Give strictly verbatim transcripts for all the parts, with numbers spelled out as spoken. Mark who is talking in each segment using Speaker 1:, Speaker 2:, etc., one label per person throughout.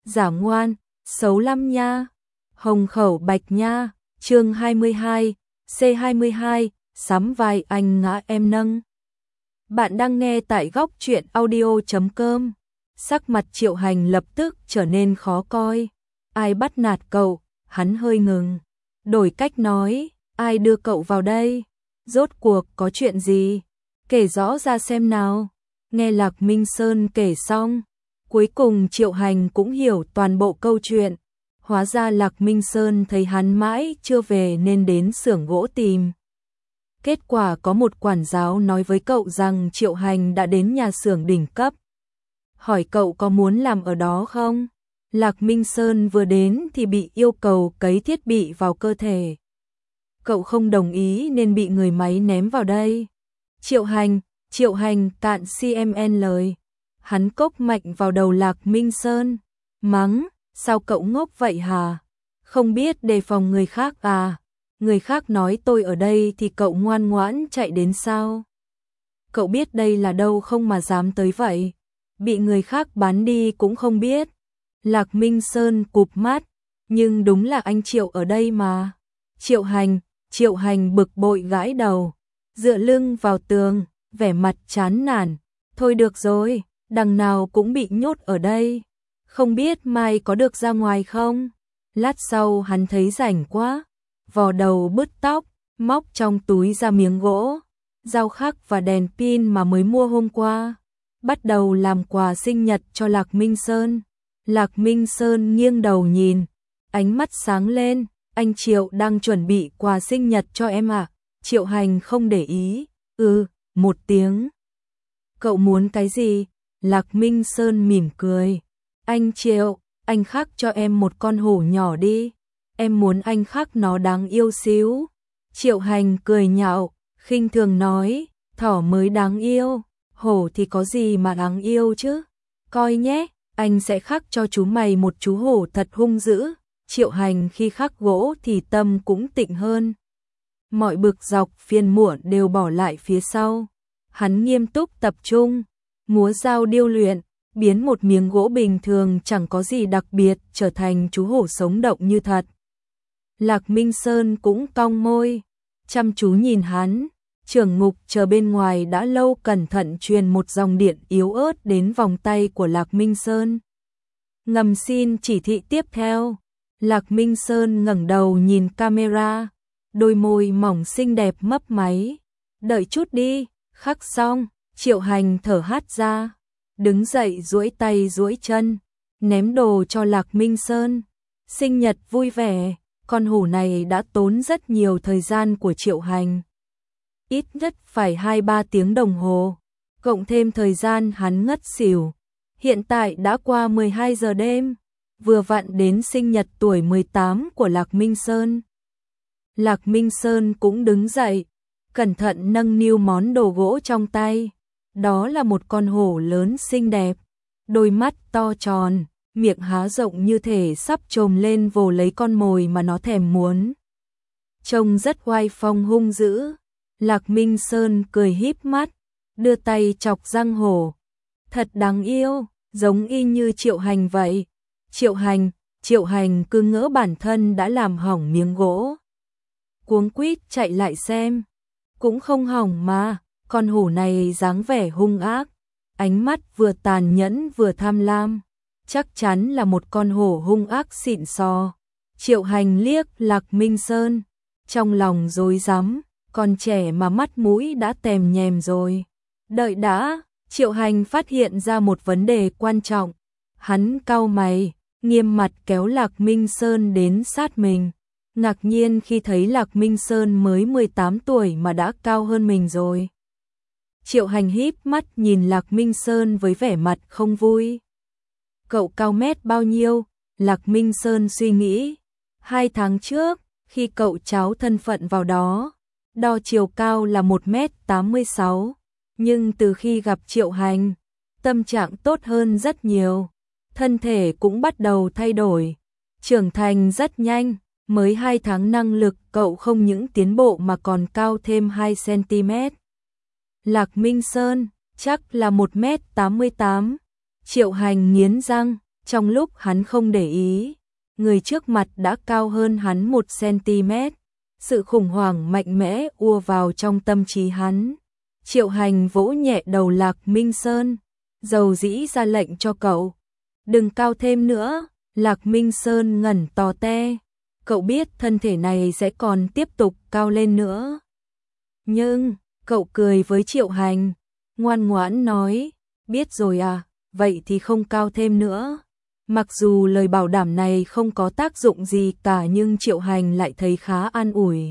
Speaker 1: giả ngoan, xấu lắm nha. Hồng khẩu bạch nha, chương hai mươi hai, C hai mươi hai, sắm vai anh ngã em nâng. Bạn đang nghe tại góc truyện audio chấm com. Sắc mặt Triệu Hành lập tức trở nên khó coi. Ai bắt nạt cậu? Hắn hơi ngừng. Đổi cách nói, ai đưa cậu vào đây? Rốt cuộc có chuyện gì? Kể rõ ra xem nào. Nghe Lạc Minh Sơn kể xong, cuối cùng Triệu Hành cũng hiểu toàn bộ câu chuyện. Hóa ra Lạc Minh Sơn thấy hắn mãi chưa về nên đến xưởng gỗ tìm. Kết quả có một quản giáo nói với cậu rằng Triệu Hành đã đến nhà xưởng đỉnh cấp. Hỏi cậu có muốn làm ở đó không? Lạc Minh Sơn vừa đến thì bị yêu cầu cấy thiết bị vào cơ thể. Cậu không đồng ý nên bị người máy ném vào đây. Triệu Hành, Triệu Hành cạn xê em en lời. Hắn cốc mạnh vào đầu Lạc Minh Sơn. Mắng, sao cậu ngốc vậy hả? Không biết đề phòng người khác à? Người khác nói tôi ở đây thì cậu ngoan ngoãn chạy đến sao? Cậu biết đây là đâu không mà dám tới vậy? Bị người khác bán đi cũng không biết. Lạc Minh Sơn cụp mắt, nhưng đúng là anh Triệu ở đây mà. Triệu Hành, Triệu Hành bực bội gãi đầu, dựa lưng vào tường, vẻ mặt chán nản. Thôi được rồi, đằng nào cũng bị nhốt ở đây. Không biết mai có được ra ngoài không? Lát sau hắn thấy rảnh quá, vò đầu bứt tóc, móc trong túi ra miếng gỗ, dao khắc và đèn pin mà mới mua hôm qua. Bắt đầu làm quà sinh nhật cho Lạc Minh Sơn. Lạc Minh Sơn nghiêng đầu nhìn, ánh mắt sáng lên. Anh Triệu đang chuẩn bị quà sinh nhật cho em à? Triệu Hành không để ý. Ừ, một tiếng. Cậu muốn cái gì? Lạc Minh Sơn mỉm cười. Anh Triệu, anh khắc cho em một con hổ nhỏ đi. Em muốn anh khắc nó đáng yêu xíu. Triệu Hành cười nhạo, khinh thường nói, thỏ mới đáng yêu, hổ thì có gì mà đáng yêu chứ. Coi nhé, anh sẽ khắc cho chú mày một chú hổ thật hung dữ. Triệu Hành khi khắc gỗ thì tâm cũng tịnh hơn. Mọi bực dọc phiền muộn đều bỏ lại phía sau. Hắn nghiêm túc tập trung, múa dao điêu luyện, biến một miếng gỗ bình thường chẳng có gì đặc biệt trở thành chú hổ sống động như thật. Lạc Minh Sơn cũng cong môi, chăm chú nhìn hắn. Trưởng ngục chờ bên ngoài đã lâu cẩn thận truyền một dòng điện yếu ớt đến vòng tay của Lạc Minh Sơn. Ngầm xin chỉ thị tiếp theo. Lạc Minh Sơn ngẩng đầu nhìn camera, đôi môi mỏng xinh đẹp mấp máy. Đợi chút đi, khắc xong. Triệu Hành thở hắt ra, đứng dậy duỗi tay duỗi chân, ném đồ cho Lạc Minh Sơn. Sinh nhật vui vẻ. Con hổ này đã tốn rất nhiều thời gian của Triệu Hành. Ít nhất phải hai ba tiếng đồng hồ, cộng thêm thời gian hắn ngất xỉu. Hiện tại đã qua mười hai giờ đêm, vừa vặn đến sinh nhật tuổi mười tám của Lạc Minh Sơn. Lạc Minh Sơn cũng đứng dậy, cẩn thận nâng niu món đồ gỗ trong tay. Đó là một con hổ lớn xinh đẹp, đôi mắt to tròn, miệng há rộng như thể sắp trồm lên vồ lấy con mồi mà nó thèm muốn. Trông rất oai phong hung dữ. Lạc Minh Sơn cười híp mắt, đưa tay chọc răng hổ. Thật đáng yêu, giống y như Triệu Hành vậy. Triệu Hành, Triệu Hành cứ ngỡ bản thân đã làm hỏng miếng gỗ. Cuống quýt chạy lại xem. Cũng không hỏng mà, con hổ này dáng vẻ hung ác. Ánh mắt vừa tàn nhẫn vừa tham lam. Chắc chắn là một con hổ hung ác xịn sò. Triệu Hành liếc Lạc Minh Sơn, trong lòng rối rắm. Con trẻ mà mắt mũi đã tèm nhèm rồi. Đợi đã, Triệu Hành phát hiện ra một vấn đề quan trọng. Hắn cau mày, nghiêm mặt kéo Lạc Minh Sơn đến sát mình. Ngạc nhiên khi thấy Lạc Minh Sơn mới mười tám tuổi mà đã cao hơn mình rồi. Triệu Hành híp mắt nhìn Lạc Minh Sơn với vẻ mặt không vui. Cậu cao mét bao nhiêu? Lạc Minh Sơn suy nghĩ. Hai tháng trước, khi cậu tráo thân phận vào đó, đo chiều cao là một mét tám mươi sáu, nhưng từ khi gặp Triệu Hành, tâm trạng tốt hơn rất nhiều, thân thể cũng bắt đầu thay đổi, trưởng thành rất nhanh, mới hai tháng năng lực cậu không những tiến bộ mà còn cao thêm hai xăng-ti-mét. Lạc Minh Sơn, chắc là một mét tám mươi tám, Triệu Hành nghiến răng, Trong lúc hắn không để ý, người trước mặt đã cao hơn hắn một xăng-ti-mét. Sự khủng hoảng mạnh mẽ ùa vào trong tâm trí hắn. Triệu Hành vỗ nhẹ đầu Lạc Minh Sơn, dầu dĩ ra lệnh cho cậu. Đừng cao thêm nữa. Lạc Minh Sơn ngẩn to te. Cậu biết thân thể này sẽ còn tiếp tục cao lên nữa. Nhưng, cậu cười với Triệu Hành, ngoan ngoãn nói, biết rồi à, vậy thì không cao thêm nữa. Mặc dù lời bảo đảm này không có tác dụng gì cả nhưng Triệu Hành lại thấy khá an ủi.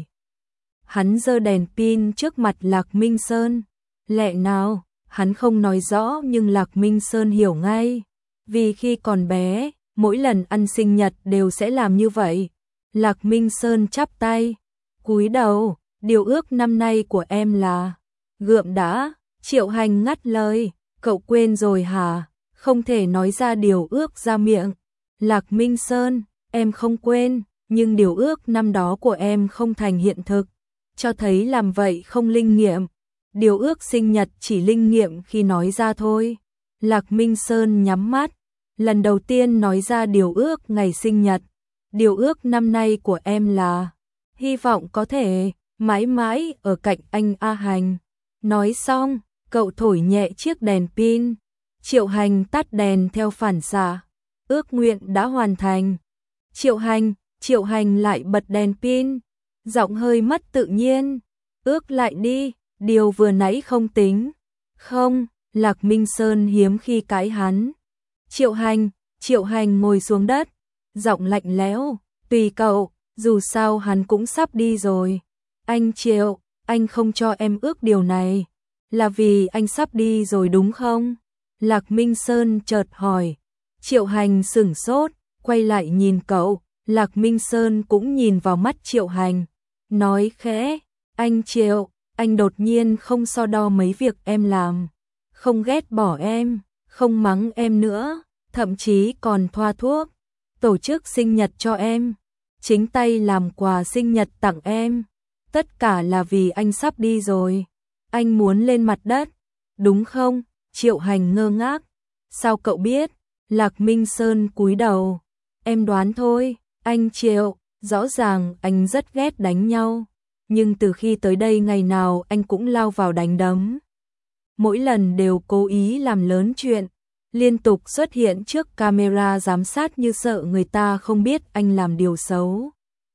Speaker 1: Hắn giơ đèn pin trước mặt Lạc Minh Sơn. Lẽ nào, hắn không nói rõ nhưng Lạc Minh Sơn hiểu ngay. Vì khi còn bé, mỗi lần ăn sinh nhật đều sẽ làm như vậy. Lạc Minh Sơn chắp tay, cúi đầu, điều ước năm nay của em là... Gượm đã, Triệu Hành ngắt lời, cậu quên rồi hả? Không thể nói ra điều ước ra miệng. Lạc Minh Sơn, em không quên, nhưng điều ước năm đó của em không thành hiện thực, cho thấy làm vậy không linh nghiệm. Điều ước sinh nhật chỉ linh nghiệm khi nói ra thôi. Lạc Minh Sơn nhắm mắt, lần đầu tiên nói ra điều ước ngày sinh nhật. Điều ước năm nay của em là hy vọng có thể mãi mãi ở cạnh anh A Hành. Nói xong, cậu thổi nhẹ chiếc đèn pin. Triệu Hành tắt đèn theo phản xạ. Ước nguyện đã hoàn thành. Triệu Hành, Triệu Hành lại bật đèn pin. Giọng hơi mất tự nhiên. Ước lại đi, điều vừa nãy không tính. Không, Lạc Minh Sơn hiếm khi cãi hắn. Triệu Hành, Triệu Hành ngồi xuống đất. Giọng lạnh lẽo, tùy cậu, dù sao hắn cũng sắp đi rồi. Anh Triệu, anh không cho em ước điều này, là vì anh sắp đi rồi đúng không? Lạc Minh Sơn chợt hỏi. Triệu Hành sửng sốt, quay lại nhìn cậu. Lạc Minh Sơn cũng nhìn vào mắt Triệu Hành, nói khẽ, anh Triệu, anh đột nhiên không so đo mấy việc em làm, không ghét bỏ em, không mắng em nữa, thậm chí còn thoa thuốc, tổ chức sinh nhật cho em, chính tay làm quà sinh nhật tặng em. Tất cả là vì anh sắp đi rồi. Anh muốn lên mặt đất, đúng không? Triệu Hành ngơ ngác. Sao cậu biết? Lạc Minh Sơn cúi đầu. Em đoán thôi, anh Triệu, rõ ràng anh rất ghét đánh nhau. Nhưng từ khi tới đây ngày nào anh cũng lao vào đánh đấm. Mỗi lần đều cố ý làm lớn chuyện, liên tục xuất hiện trước camera giám sát như sợ người ta không biết anh làm điều xấu.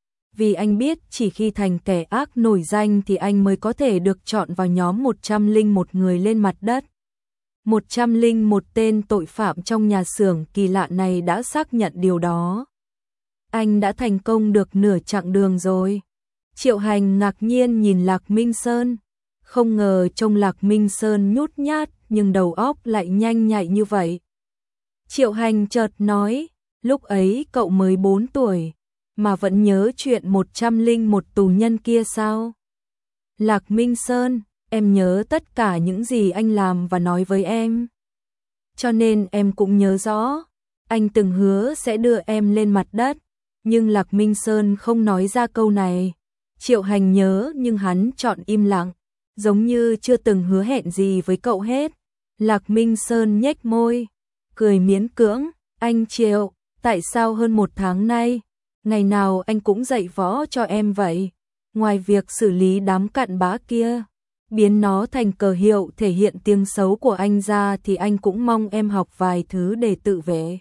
Speaker 1: Vì anh biết chỉ khi thành kẻ ác nổi danh thì anh mới có thể được chọn vào nhóm một trăm lẻ một người lên mặt đất. một trăm lẻ một tên tội phạm trong nhà xưởng kỳ lạ này đã xác nhận điều đó. Anh đã thành công được nửa chặng đường rồi. Triệu Hành ngạc nhiên nhìn Lạc Minh Sơn. Không ngờ trông Lạc Minh Sơn nhút nhát nhưng đầu óc lại nhanh nhạy như vậy. Triệu Hành chợt nói, lúc ấy cậu mới bốn tuổi. Mà vẫn nhớ chuyện một trăm lẻ một tù nhân kia sao? Lạc Minh Sơn, em nhớ tất cả những gì anh làm và nói với em. Cho nên em cũng nhớ rõ, anh từng hứa sẽ đưa em lên mặt đất. Nhưng Lạc Minh Sơn không nói ra câu này. Triệu Hành nhớ nhưng hắn chọn im lặng, giống như chưa từng hứa hẹn gì với cậu hết. Lạc Minh Sơn nhếch môi, cười miễn cưỡng, anh Triệu, tại sao hơn một tháng nay, ngày nào anh cũng dạy võ cho em vậy? Ngoài việc xử lý đám cặn bã kia, biến nó thành cờ hiệu thể hiện tiếng xấu của anh ra thì anh cũng mong em học vài thứ để tự vệ.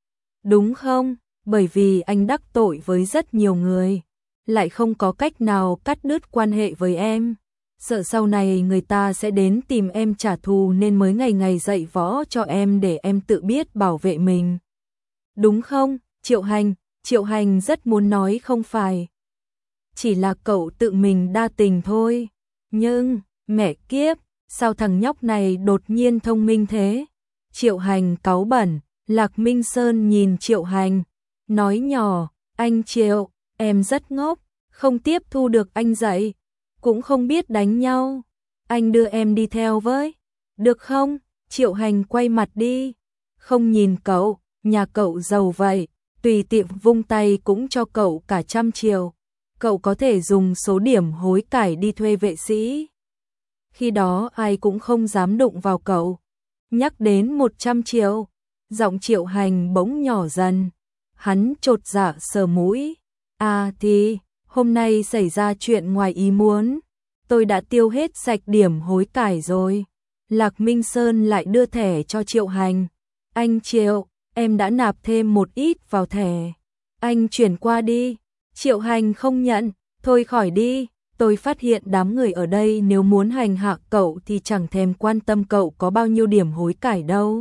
Speaker 1: Đúng không? Bởi vì anh đắc tội với rất nhiều người, lại không có cách nào cắt đứt quan hệ với em. Sợ sau này người ta sẽ đến tìm em trả thù nên mới ngày ngày dạy võ cho em để em tự biết bảo vệ mình. Đúng không, Triệu Hành? Triệu Hành rất muốn nói không phải. Chỉ là cậu tự mình đa tình thôi. Nhưng, mẹ kiếp, sao thằng nhóc này đột nhiên thông minh thế? Triệu Hành cáu bẩn. Lạc Minh Sơn nhìn Triệu Hành, nói nhỏ, anh Triệu, em rất ngốc, không tiếp thu được anh dạy, cũng không biết đánh nhau. Anh đưa em đi theo với, được không? Triệu Hành quay mặt đi, không nhìn cậu, nhà cậu giàu vậy, tùy tiện vung tay cũng cho cậu cả trăm triệu. Cậu có thể dùng số điểm hối cải đi thuê vệ sĩ. Khi đó ai cũng không dám đụng vào cậu. Nhắc đến một trăm triệu, Giọng Triệu Hành bỗng nhỏ dần. Hắn chột dạ sờ mũi. À thì, hôm nay xảy ra chuyện ngoài ý muốn. Tôi đã tiêu hết sạch điểm hối cải rồi. Lạc Minh Sơn lại đưa thẻ cho Triệu Hành. Anh Triệu, em đã nạp thêm một ít vào thẻ. Anh chuyển qua đi. Triệu Hành không nhận. Thôi khỏi đi. Tôi phát hiện đám người ở đây nếu muốn hành hạ cậu thì chẳng thèm quan tâm cậu có bao nhiêu điểm hối cải đâu.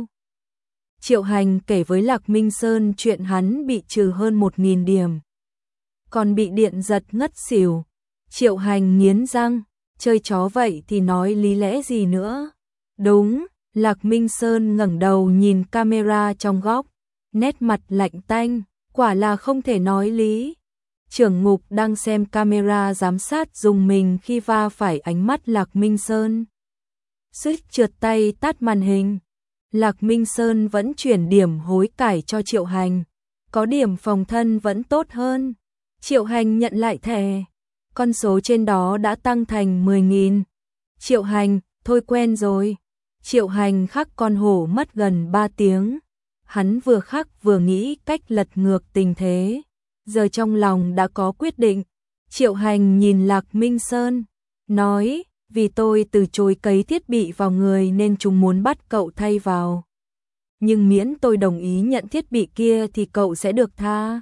Speaker 1: Triệu Hành kể với Lạc Minh Sơn chuyện hắn bị trừ hơn một nghìn điểm. Còn bị điện giật ngất xỉu. Triệu Hành nghiến răng. Chơi chó vậy thì nói lý lẽ gì nữa. Đúng, Lạc Minh Sơn ngẩng đầu nhìn camera trong góc. Nét mặt lạnh tanh, quả là không thể nói lý. Trưởng ngục đang xem camera giám sát dùng mình khi va phải ánh mắt Lạc Minh Sơn. Suýt trượt tay tắt màn hình. Lạc Minh Sơn vẫn chuyển điểm hối cải cho Triệu Hành. Có điểm phòng thân vẫn tốt hơn. Triệu Hành nhận lại thẻ. Con số trên đó đã tăng thành mười nghìn. Triệu Hành, thôi quen rồi. Triệu Hành khắc con hổ mất gần ba tiếng. Hắn vừa khắc vừa nghĩ cách lật ngược tình thế. Giờ trong lòng đã có quyết định. Triệu Hành nhìn Lạc Minh Sơn, nói, vì tôi từ chối cấy thiết bị vào người nên chúng muốn bắt cậu thay vào. Nhưng miễn tôi đồng ý nhận thiết bị kia thì cậu sẽ được tha.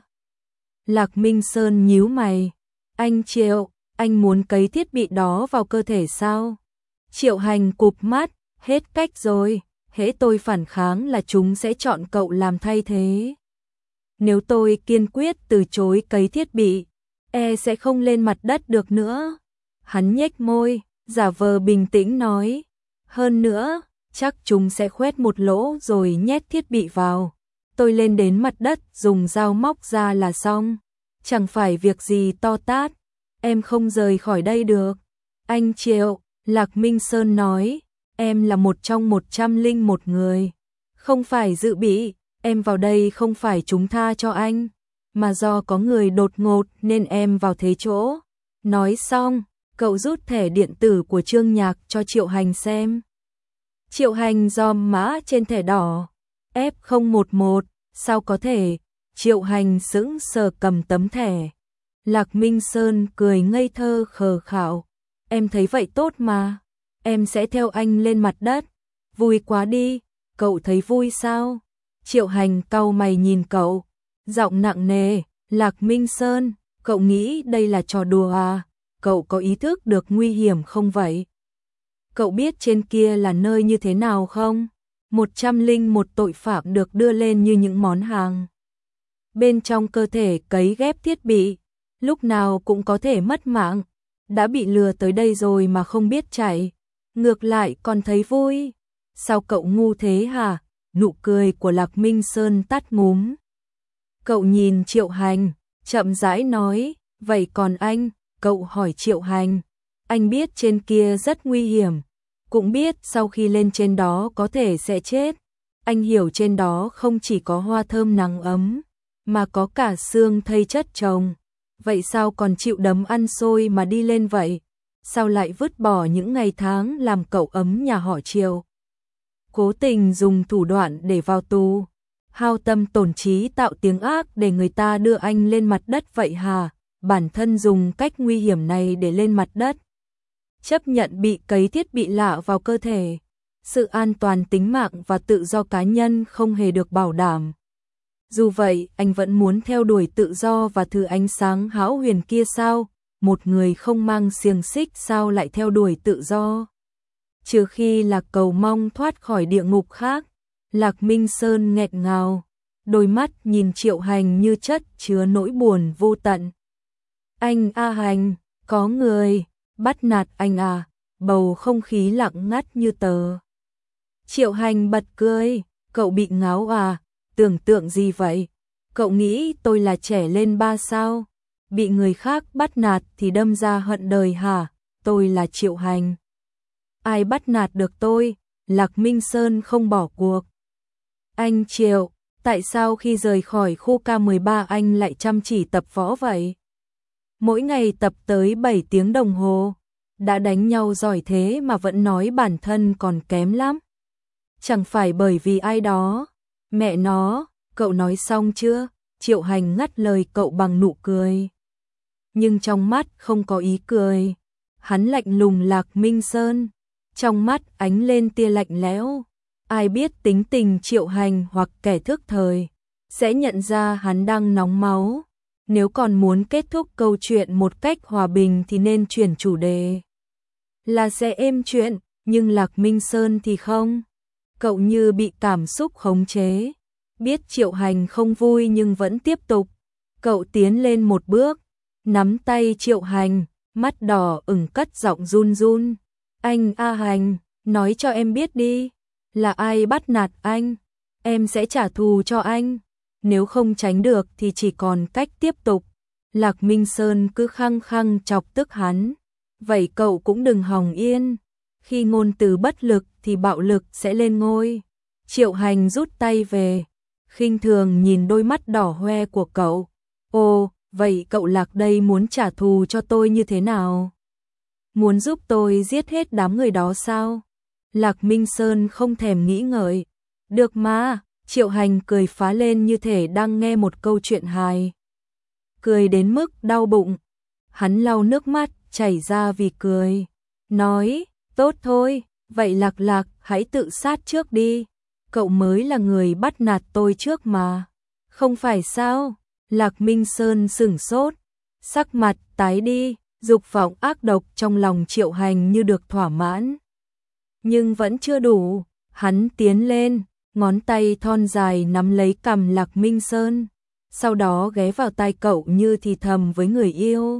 Speaker 1: Lạc Minh Sơn nhíu mày. Anh Triệu, anh muốn cấy thiết bị đó vào cơ thể sao? Triệu Hành cụp mắt, hết cách rồi, hễ tôi phản kháng là chúng sẽ chọn cậu làm thay thế. Nếu tôi kiên quyết từ chối cấy thiết bị, e sẽ không lên mặt đất được nữa. Hắn nhếch môi, giả vờ bình tĩnh nói. Hơn nữa, chắc chúng sẽ khoét một lỗ rồi nhét thiết bị vào. Tôi lên đến mặt đất dùng dao móc ra là xong. Chẳng phải việc gì to tát. Em không rời khỏi đây được. Anh Triệu, Lạc Minh Sơn nói, em là một trong một trăm linh một người. Không phải dự bị, em vào đây không phải chúng tha cho anh, mà do có người đột ngột nên em vào thế chỗ. Nói xong, cậu rút thẻ điện tử của Trương Nhạc cho Triệu Hành xem. Triệu Hành dòm mã trên thẻ đỏ. F không một một, sao có thể? Triệu Hành sững sờ cầm tấm thẻ. Lạc Minh Sơn cười ngây thơ khờ khạo. Em thấy vậy tốt mà. Em sẽ theo anh lên mặt đất. Vui quá đi. Cậu thấy vui sao? Triệu Hành cau mày nhìn cậu. Giọng nặng nề. Lạc Minh Sơn, cậu nghĩ đây là trò đùa à? Cậu có ý thức được nguy hiểm không vậy? Cậu biết trên kia là nơi như thế nào không? Một trăm linh một tội phạm được đưa lên như những món hàng. Bên trong cơ thể cấy ghép thiết bị, lúc nào cũng có thể mất mạng. Đã bị lừa tới đây rồi mà không biết chạy, ngược lại còn thấy vui. Sao cậu ngu thế hả? Nụ cười của Lạc Minh Sơn tắt ngúm. Cậu nhìn Triệu Hành, chậm rãi nói, vậy còn anh? Cậu hỏi Triệu Hành. Anh biết trên kia rất nguy hiểm, cũng biết sau khi lên trên đó có thể sẽ chết. Anh hiểu trên đó không chỉ có hoa thơm nắng ấm, mà có cả xương thây chất chồng. Vậy sao còn chịu đấm ăn xôi mà đi lên vậy? Sao lại vứt bỏ những ngày tháng làm cậu ấm nhà họ Triệu? Cố tình dùng thủ đoạn để vào tù, hao tâm tổn trí tạo tiếng ác để người ta đưa anh lên mặt đất vậy hả? Bản thân dùng cách nguy hiểm này để lên mặt đất, chấp nhận bị cấy thiết bị lạ vào cơ thể. Sự an toàn tính mạng và tự do cá nhân không hề được bảo đảm. Dù vậy, anh vẫn muốn theo đuổi tự do và thứ ánh sáng hão huyền kia sao? Một người không mang xiềng xích sao lại theo đuổi tự do? Trừ khi là cầu mong thoát khỏi địa ngục khác. Lạc Minh Sơn nghẹn ngào, đôi mắt nhìn Triệu Hành như chất chứa nỗi buồn vô tận. Anh A Hành, có người bắt nạt anh à? Bầu không khí lặng ngắt như tờ. Triệu Hành bật cười, cậu bị ngáo à? Tưởng tượng gì vậy? Cậu nghĩ tôi là trẻ lên ba sao? Bị người khác bắt nạt thì đâm ra hận đời hả? Tôi là Triệu Hành. Ai bắt nạt được tôi? Lạc Minh Sơn không bỏ cuộc. Anh Triệu, tại sao khi rời khỏi khu K mười ba anh lại chăm chỉ tập võ vậy? Mỗi ngày tập tới bảy tiếng đồng hồ. Đã đánh nhau giỏi thế mà vẫn nói bản thân còn kém lắm. Chẳng phải bởi vì ai đó Mẹ nó, cậu nói xong chưa? Triệu Hành ngắt lời cậu bằng nụ cười. Nhưng trong mắt không có ý cười. Hắn lạnh lùng Lạc Minh Sơn. Trong mắt ánh lên tia lạnh lẽo. Ai biết tính tình Triệu Hành hoặc kẻ thức thời sẽ nhận ra hắn đang nóng máu. Nếu còn muốn kết thúc câu chuyện một cách hòa bình thì nên chuyển chủ đề. Là sẽ êm chuyện, nhưng Lạc Minh Sơn thì không. Cậu như bị cảm xúc khống chế. Biết Triệu Hành không vui nhưng vẫn tiếp tục. Cậu tiến lên một bước, nắm tay Triệu Hành, mắt đỏ ửng cất giọng run run. Anh A Hành, nói cho em biết đi, là ai bắt nạt anh? Em sẽ trả thù cho anh. Nếu không tránh được thì chỉ còn cách tiếp tục. Lạc Minh Sơn cứ khăng khăng chọc tức hắn. Vậy cậu cũng đừng hòng yên. Khi ngôn từ bất lực thì bạo lực sẽ lên ngôi. Triệu Hành rút tay về, khinh thường nhìn đôi mắt đỏ hoe của cậu. Ồ, vậy cậu Lạc đây muốn trả thù cho tôi như thế nào? Muốn giúp tôi giết hết đám người đó sao? Lạc Minh Sơn không thèm nghĩ ngợi. Được mà, Triệu Hành cười phá lên như thể đang nghe một câu chuyện hài. Cười đến mức đau bụng. Hắn lau nước mắt chảy ra vì cười. Nói, tốt thôi, vậy Lạc Lạc hãy tự sát trước đi. Cậu mới là người bắt nạt tôi trước mà. Không phải sao? Lạc Minh Sơn sửng sốt. Sắc mặt tái đi, dục vọng ác độc trong lòng Triệu Hành như được thỏa mãn. Nhưng vẫn chưa đủ. Hắn tiến lên, ngón tay thon dài nắm lấy cằm Lạc Minh Sơn. Sau đó ghé vào tai cậu như thì thầm với người yêu.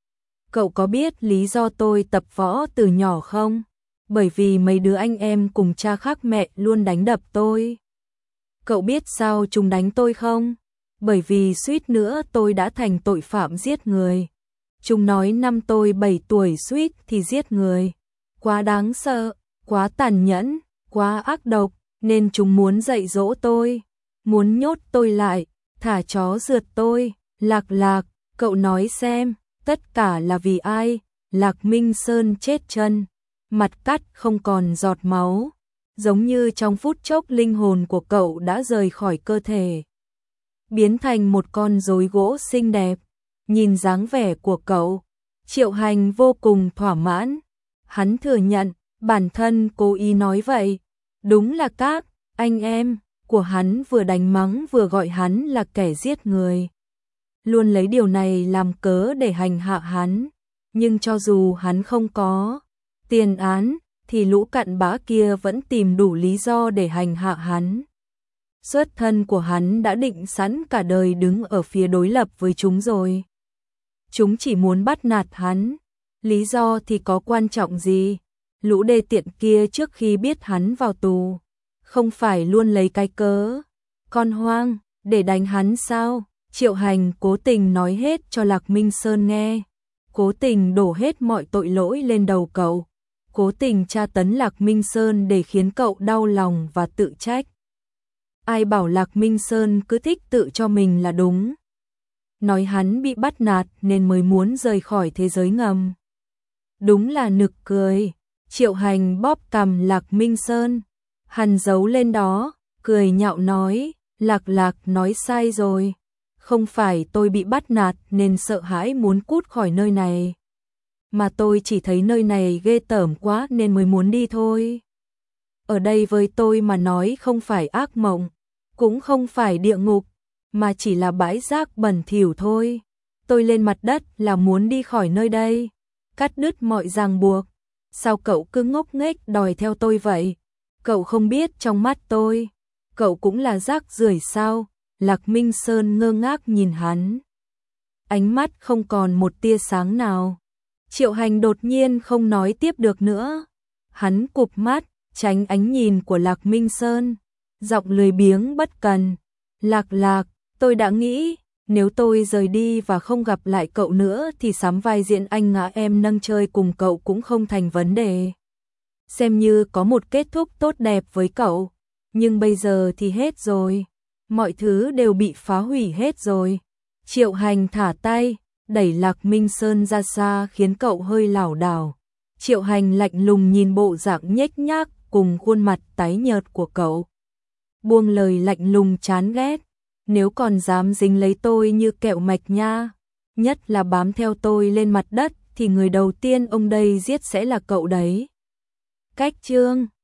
Speaker 1: Cậu có biết lý do tôi tập võ từ nhỏ không? Bởi vì mấy đứa anh em cùng cha khác mẹ luôn đánh đập tôi. Cậu biết sao chúng đánh tôi không? Bởi vì suýt nữa tôi đã thành tội phạm giết người. Chúng nói năm tôi bảy tuổi suýt thì giết người. Quá đáng sợ, quá tàn nhẫn, quá ác độc, nên chúng muốn dạy dỗ tôi. Muốn nhốt tôi lại, thả chó rượt tôi. Lạc Lạc, cậu nói xem, tất cả là vì ai? Lạc Minh Sơn chết chân, mặt cắt không còn giọt máu, giống như trong phút chốc linh hồn của cậu đã rời khỏi cơ thể, biến thành một con rối gỗ xinh đẹp. Nhìn dáng vẻ của cậu, Triệu Hành vô cùng thỏa mãn. Hắn thừa nhận, bản thân cố ý nói vậy. Đúng là các anh em của hắn vừa đánh mắng vừa gọi hắn là kẻ giết người. Luôn lấy điều này làm cớ để hành hạ hắn. Nhưng cho dù hắn không có tiền án, thì lũ cặn bã kia vẫn tìm đủ lý do để hành hạ hắn. Xuất thân của hắn đã định sẵn cả đời đứng ở phía đối lập với chúng rồi. Chúng chỉ muốn bắt nạt hắn. Lý do thì có quan trọng gì? Lũ đê tiện kia trước khi biết hắn vào tù, không phải luôn lấy cái cớ con hoang để đánh hắn sao? Triệu Hành cố tình nói hết cho Lạc Minh Sơn nghe. Cố tình đổ hết mọi tội lỗi lên đầu cậu. Cố tình tra tấn Lạc Minh Sơn để khiến cậu đau lòng và tự trách. Ai bảo Lạc Minh Sơn cứ thích tự cho mình là đúng. Nói hắn bị bắt nạt nên mới muốn rời khỏi thế giới ngầm. Đúng là nực cười. Triệu Hành bóp cằm Lạc Minh Sơn, hằn dấu lên đó, cười nhạo nói, Lạc Lạc nói sai rồi. Không phải tôi bị bắt nạt nên sợ hãi muốn cút khỏi nơi này, mà tôi chỉ thấy nơi này ghê tởm quá nên mới muốn đi thôi. Ở đây với tôi mà nói không phải ác mộng, cũng không phải địa ngục, mà chỉ là bãi rác bẩn thỉu thôi. Tôi lên mặt đất là muốn đi khỏi nơi đây, cắt đứt mọi ràng buộc. Sao cậu cứ ngốc nghếch đòi theo tôi vậy? Cậu không biết trong mắt tôi, cậu cũng là rác rưởi sao? Lạc Minh Sơn ngơ ngác nhìn hắn. Ánh mắt không còn một tia sáng nào. Triệu Hành đột nhiên không nói tiếp được nữa. Hắn cụp mắt, tránh ánh nhìn của Lạc Minh Sơn. Giọng lười biếng bất cần. Lạc Lạc, tôi đã nghĩ, nếu tôi rời đi và không gặp lại cậu nữa thì sắm vai diễn anh ngã em nâng chơi cùng cậu cũng không thành vấn đề. Xem như có một kết thúc tốt đẹp với cậu. Nhưng bây giờ thì hết rồi. Mọi thứ đều bị phá hủy hết rồi. Triệu Hành thả tay, đẩy Lạc Minh Sơn ra xa khiến cậu hơi lảo đảo. Triệu Hành lạnh lùng nhìn bộ dạng nhếch nhác cùng khuôn mặt tái nhợt của cậu. buông lời lạnh lùng chán ghét. Nếu còn dám dính lấy tôi như kẹo mạch nha, nhất là bám theo tôi lên mặt đất, thì người đầu tiên ông đây giết sẽ là cậu đấy. Cách chương